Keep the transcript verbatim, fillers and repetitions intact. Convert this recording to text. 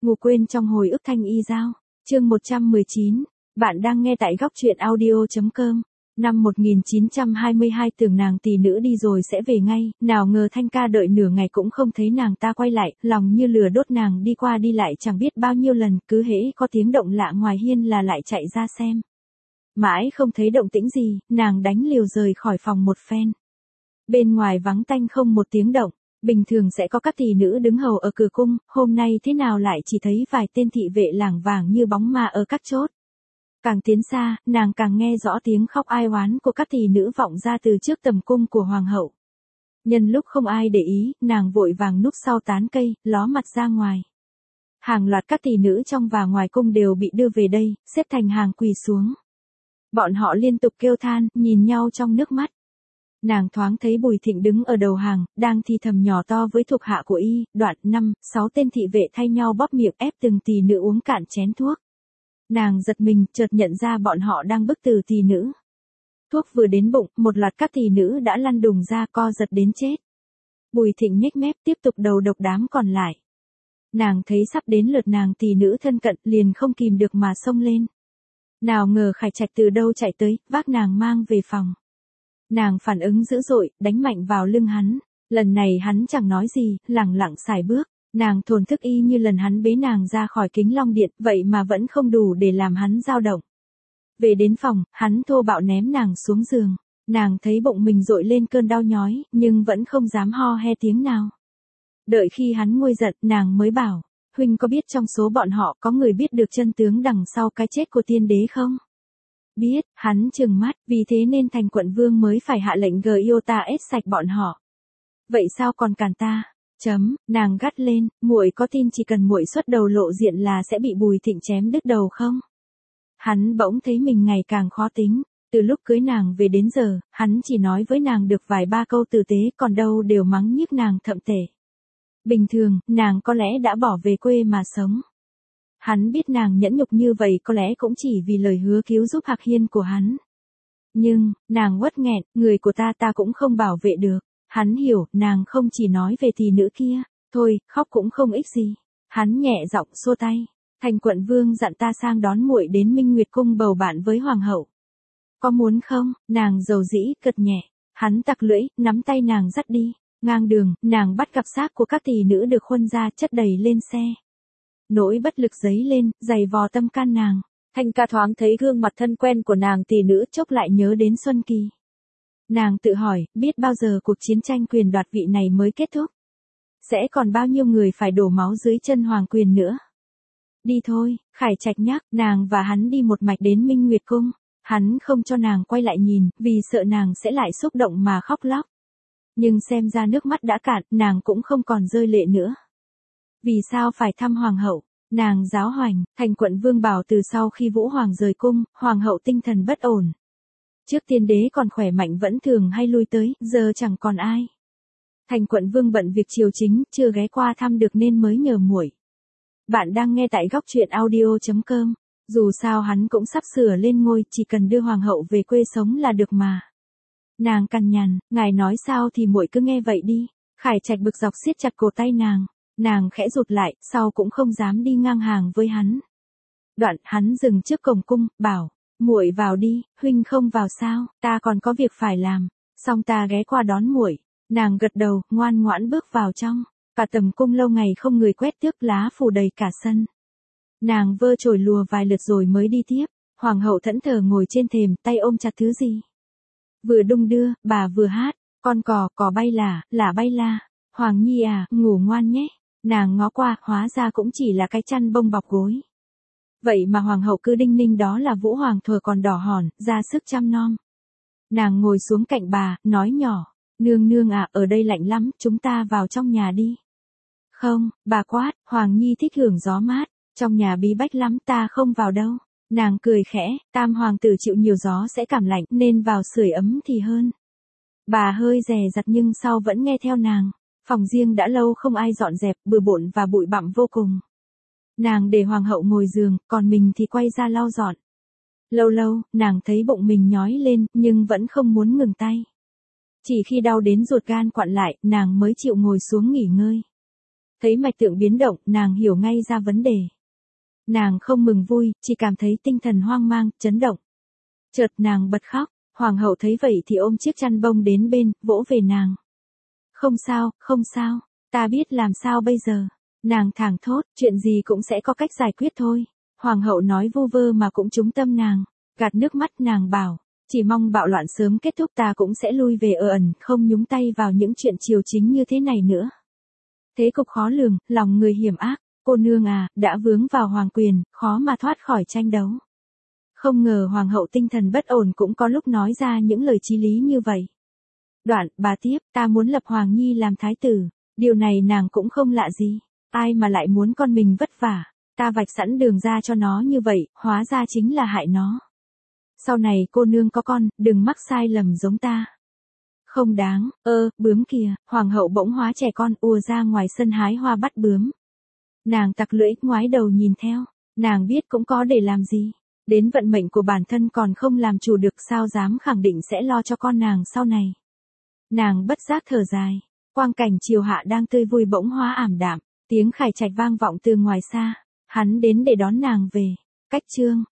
Ngủ quên trong hồi ức thanh y giao. Chương một trăm mười chín. Bạn đang nghe tại góc truyện audio chấm com. Năm một nghìn chín trăm hai mươi hai tưởng nàng tỷ nữ đi rồi sẽ về ngay, nào ngờ Thanh ca đợi nửa ngày cũng không thấy nàng ta quay lại, lòng như lửa đốt, nàng đi qua đi lại chẳng biết bao nhiêu lần, cứ hễ có tiếng động lạ ngoài hiên là lại chạy ra xem. Mãi không thấy động tĩnh gì, nàng đánh liều rời khỏi phòng một phen. Bên ngoài vắng tanh không một tiếng động. Bình thường sẽ có các tỷ nữ đứng hầu ở cửa cung, hôm nay thế nào lại chỉ thấy vài tên thị vệ lảng vảng như bóng ma ở các chốt. Càng tiến xa, nàng càng nghe rõ tiếng khóc ai oán của các tỷ nữ vọng ra từ trước tầm cung của hoàng hậu. Nhân lúc không ai để ý, nàng vội vàng núp sau tán cây, ló mặt ra ngoài. Hàng loạt các tỷ nữ trong và ngoài cung đều bị đưa về đây, xếp thành hàng quỳ xuống. Bọn họ liên tục kêu than, nhìn nhau trong nước mắt. Nàng thoáng thấy Bùi Thịnh đứng ở đầu hàng, đang thì thầm nhỏ to với thuộc hạ của y, đoạn năm, sáu tên thị vệ thay nhau bóp miệng ép từng tỷ nữ uống cạn chén thuốc. Nàng giật mình, chợt nhận ra bọn họ đang bức tử tỷ nữ. Thuốc vừa đến bụng, một loạt các tỷ nữ đã lăn đùng ra co giật đến chết. Bùi Thịnh nhếch mép tiếp tục đầu độc đám còn lại. Nàng thấy sắp đến lượt nàng tỷ nữ thân cận, liền không kìm được mà xông lên. Nào ngờ Khải Trạch từ đâu chạy tới, vác nàng mang về phòng. Nàng phản ứng dữ dội, đánh mạnh vào lưng hắn. Lần này hắn chẳng nói gì, lẳng lặng xài bước. Nàng thổn thức y như lần hắn bế nàng ra khỏi kính long điện, vậy mà vẫn không đủ để làm hắn dao động. Về đến phòng, hắn thô bạo ném nàng xuống giường. Nàng thấy bụng mình dội lên cơn đau nhói, nhưng vẫn không dám ho he tiếng nào. Đợi khi hắn nguôi giận, nàng mới bảo, huynh có biết trong số bọn họ có người biết được chân tướng đằng sau cái chết của tiên đế không? Biết, hắn trừng mắt, vì thế nên thành quận vương mới phải hạ lệnh gờ yêu ta ết sạch bọn họ. Vậy sao còn cản ta? Chấm, nàng gắt lên, muội có tin chỉ cần muội xuất đầu lộ diện là sẽ bị Bùi Thịnh chém đứt đầu không? Hắn bỗng thấy mình ngày càng khó tính, từ lúc cưới nàng về đến giờ, hắn chỉ nói với nàng được vài ba câu tử tế, còn đâu đều mắng nhiếc nàng thậm tệ. Bình thường, nàng có lẽ đã bỏ về quê mà sống. Hắn biết nàng nhẫn nhục như vậy có lẽ cũng chỉ vì lời hứa cứu giúp Hạc Hiên của hắn. Nhưng, nàng uất nghẹn, người của ta ta cũng không bảo vệ được. Hắn hiểu, nàng không chỉ nói về tỷ nữ kia, thôi, khóc cũng không ích gì. Hắn nhẹ giọng xua tay, thành quận vương dặn ta sang đón muội đến Minh Nguyệt cung bầu bạn với hoàng hậu. Có muốn không? Nàng dầu dĩ, cật nhẹ. Hắn tặc lưỡi, nắm tay nàng dắt đi. Ngang đường, nàng bắt gặp xác của các tỷ nữ được khuân ra chất đầy lên xe. Nỗi bất lực dấy lên, dày vò tâm can nàng. Thanh ca thoáng thấy gương mặt thân quen của nàng tỷ nữ, chốc lại nhớ đến Xuân Kỳ. Nàng tự hỏi, biết bao giờ cuộc chiến tranh quyền đoạt vị này mới kết thúc? Sẽ còn bao nhiêu người phải đổ máu dưới chân hoàng quyền nữa? Đi thôi, Khải Trạch nhắc, nàng và hắn đi một mạch đến Minh Nguyệt cung. Hắn không cho nàng quay lại nhìn, vì sợ nàng sẽ lại xúc động mà khóc lóc. Nhưng xem ra nước mắt đã cạn, nàng cũng không còn rơi lệ nữa. Vì sao phải thăm hoàng hậu? Nàng giáo hoành, thành quận vương bảo từ sau khi Vũ Hoàng rời cung, hoàng hậu tinh thần bất ổn. Trước tiên đế còn khỏe mạnh vẫn thường hay lui tới, giờ chẳng còn ai. Thành quận vương bận việc triều chính, chưa ghé qua thăm được nên mới nhờ muội. Bạn đang nghe tại góc truyện audio chấm com. Dù sao hắn cũng sắp sửa lên ngôi, chỉ cần đưa hoàng hậu về quê sống là được mà. Nàng cằn nhằn, ngài nói sao thì muội cứ nghe vậy đi. Khải Trạch bực dọc siết chặt cổ tay nàng. Nàng khẽ rụt lại, sau cũng không dám đi ngang hàng với hắn. Đoạn, hắn dừng trước cổng cung, bảo, muội vào đi, huynh không vào sao, ta còn có việc phải làm, xong ta ghé qua đón muội. Nàng gật đầu, ngoan ngoãn bước vào trong, cả tầm cung lâu ngày không người quét tước, lá phủ đầy cả sân. Nàng vơ chổi lùa vài lượt rồi mới đi tiếp, hoàng hậu thẫn thờ ngồi trên thềm, tay ôm chặt thứ gì. Vừa đung đưa, bà vừa hát, con cò, cò bay là, là bay la, Hoàng Nhi à, ngủ ngoan nhé. Nàng ngó qua, hóa ra cũng chỉ là cái chăn bông bọc gối. Vậy mà hoàng hậu cứ đinh ninh đó là Vũ Hoàng thuở còn đỏ hòn, ra sức chăm nom. Nàng ngồi xuống cạnh bà, nói nhỏ, nương nương à, ở đây lạnh lắm, chúng ta vào trong nhà đi. Không, bà quát, Hoàng Nhi thích hưởng gió mát, trong nhà bí bách lắm, ta không vào đâu. Nàng cười khẽ, tam hoàng tử chịu nhiều gió sẽ cảm lạnh, nên vào sưởi ấm thì hơn. Bà hơi dè dặt nhưng sau vẫn nghe theo nàng. Phòng riêng đã lâu không ai dọn dẹp, bừa bộn và bụi bặm vô cùng. Nàng để hoàng hậu ngồi giường, còn mình thì quay ra lau dọn. Lâu lâu, nàng thấy bụng mình nhói lên, nhưng vẫn không muốn ngừng tay. Chỉ khi đau đến ruột gan quặn lại, nàng mới chịu ngồi xuống nghỉ ngơi. Thấy mạch tượng biến động, nàng hiểu ngay ra vấn đề. Nàng không mừng vui, chỉ cảm thấy tinh thần hoang mang, chấn động. Chợt nàng bật khóc, hoàng hậu thấy vậy thì ôm chiếc chăn bông đến bên, vỗ về nàng. Không sao, không sao, ta biết làm sao bây giờ. Nàng thảng thốt, chuyện gì cũng sẽ có cách giải quyết thôi. Hoàng hậu nói vu vơ mà cũng trúng tâm nàng. Gạt nước mắt nàng bảo, chỉ mong bạo loạn sớm kết thúc, ta cũng sẽ lui về ở ẩn, không nhúng tay vào những chuyện triều chính như thế này nữa. Thế cục khó lường, lòng người hiểm ác, cô nương à, đã vướng vào hoàng quyền, khó mà thoát khỏi tranh đấu. Không ngờ hoàng hậu tinh thần bất ổn cũng có lúc nói ra những lời chí lý như vậy. Đoạn, bà tiếp, ta muốn lập Hoàng Nhi làm thái tử, điều này nàng cũng không lạ gì, ai mà lại muốn con mình vất vả, ta vạch sẵn đường ra cho nó như vậy, hóa ra chính là hại nó. Sau này cô nương có con, đừng mắc sai lầm giống ta. Không đáng, ơ, bướm kìa, hoàng hậu bỗng hóa trẻ con ùa ra ngoài sân hái hoa bắt bướm. Nàng tặc lưỡi, ngoái đầu nhìn theo, nàng biết cũng có để làm gì. Đến vận mệnh của bản thân còn không làm chủ được, sao dám khẳng định sẽ lo cho con nàng sau này. Nàng bất giác thở dài, quang cảnh chiều hạ đang tươi vui bỗng hóa ảm đạm, tiếng khải trạch vang vọng từ ngoài xa, hắn đến để đón nàng về. Cách chương